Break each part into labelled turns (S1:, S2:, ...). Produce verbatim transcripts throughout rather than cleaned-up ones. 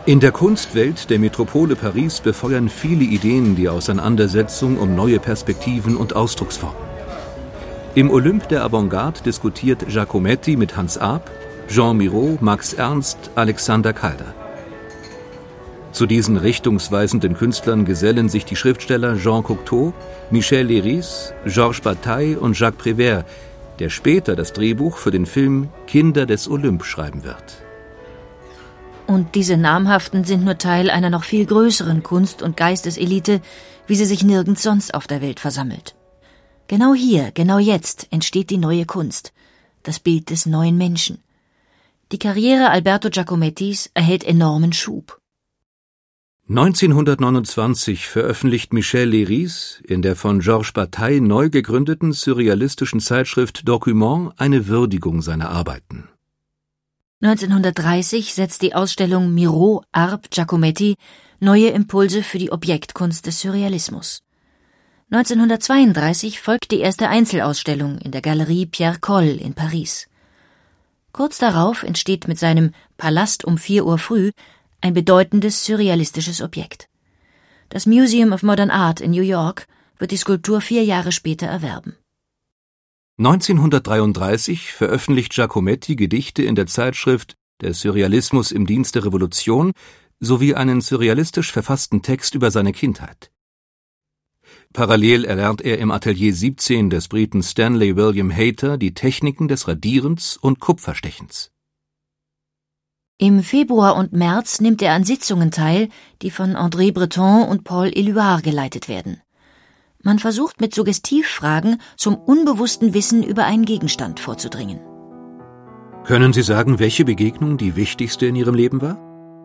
S1: In der Kunstwelt der Metropole Paris befeuern viele Ideen die Auseinandersetzung um neue Perspektiven und Ausdrucksformen. Im Olymp der Avantgarde diskutiert Giacometti mit Hans Arp, Jean Miro, Max Ernst, Alexander Calder. Zu diesen richtungsweisenden Künstlern gesellen sich die Schriftsteller Jean Cocteau, Michel Leiris, Georges Bataille und Jacques Prévert, der später das Drehbuch für den Film Kinder des Olymp schreiben wird.
S2: Und diese Namhaften sind nur Teil einer noch viel größeren Kunst- und Geisteselite, wie sie sich nirgends sonst auf der Welt versammelt. Genau hier, genau jetzt entsteht die neue Kunst, das Bild des neuen Menschen. Die Karriere Alberto Giacomettis erhält enormen Schub.
S1: neunzehnhundertneunundzwanzig veröffentlicht Michel Leiris in der von Georges Bataille neu gegründeten surrealistischen Zeitschrift Document eine Würdigung seiner Arbeiten.
S2: neunzehnhundertdreißig setzt die Ausstellung Miro, Arp, Giacometti neue Impulse für die Objektkunst des Surrealismus. neunzehnhundertzweiunddreißig folgt die erste Einzelausstellung in der Galerie Pierre Coll in Paris. Kurz darauf entsteht mit seinem Palast um vier Uhr früh ein bedeutendes surrealistisches Objekt. Das Museum of Modern Art in New York wird die Skulptur vier Jahre später erwerben.
S1: neunzehnhundertdreiunddreißig veröffentlicht Giacometti Gedichte in der Zeitschrift Der Surrealismus im Dienst der Revolution sowie einen surrealistisch verfassten Text über seine Kindheit. Parallel erlernt er im Atelier siebzehn des Briten Stanley William Hayter die Techniken des Radierens und Kupferstechens.
S2: Im Februar und März nimmt er an Sitzungen teil, die von André Breton und Paul Éluard geleitet werden. Man versucht mit Suggestivfragen zum unbewussten Wissen über einen Gegenstand vorzudringen.
S1: Können Sie sagen, welche Begegnung die wichtigste in Ihrem Leben war?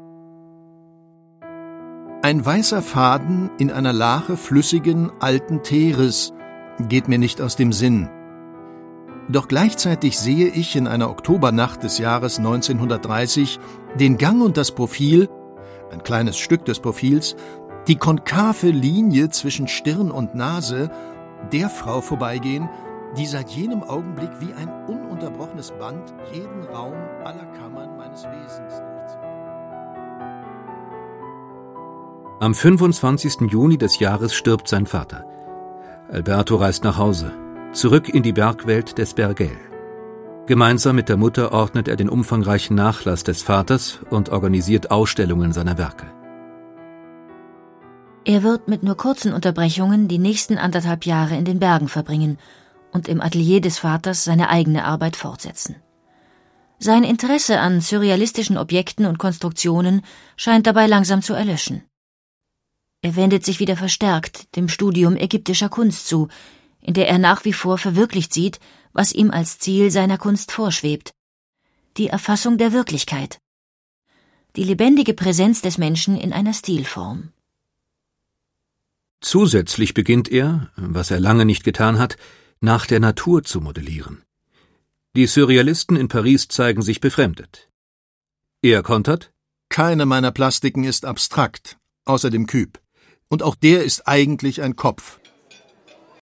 S3: Ein weißer Faden in einer Lache flüssigen, alten Teeres geht mir nicht aus dem Sinn. Doch gleichzeitig sehe ich in einer Oktobernacht des Jahres neunzehnhundertdreißig den Gang und das Profil, ein kleines Stück des Profils, die konkave Linie zwischen Stirn und Nase der Frau vorbeigehen, die seit jenem Augenblick wie ein ununterbrochenes Band jeden Raum aller Kammern meines Wesens durchzieht.
S1: Am fünfundzwanzigsten Juni des Jahres stirbt sein Vater. Alberto reist nach Hause, zurück in die Bergwelt des Bergell. Gemeinsam mit der Mutter ordnet er den umfangreichen Nachlass des Vaters und organisiert Ausstellungen seiner Werke.
S2: Er wird mit nur kurzen Unterbrechungen die nächsten anderthalb Jahre in den Bergen verbringen und im Atelier des Vaters seine eigene Arbeit fortsetzen. Sein Interesse an surrealistischen Objekten und Konstruktionen scheint dabei langsam zu erlöschen. Er wendet sich wieder verstärkt dem Studium ägyptischer Kunst zu, in der er nach wie vor verwirklicht sieht, was ihm als Ziel seiner Kunst vorschwebt: die Erfassung der Wirklichkeit, die lebendige Präsenz des Menschen in einer Stilform.
S1: Zusätzlich beginnt er, was er lange nicht getan hat, nach der Natur zu modellieren. Die Surrealisten in Paris zeigen sich befremdet. Er kontert:
S3: Keine meiner Plastiken ist abstrakt, außer dem Kyp. Und auch der ist eigentlich ein Kopf.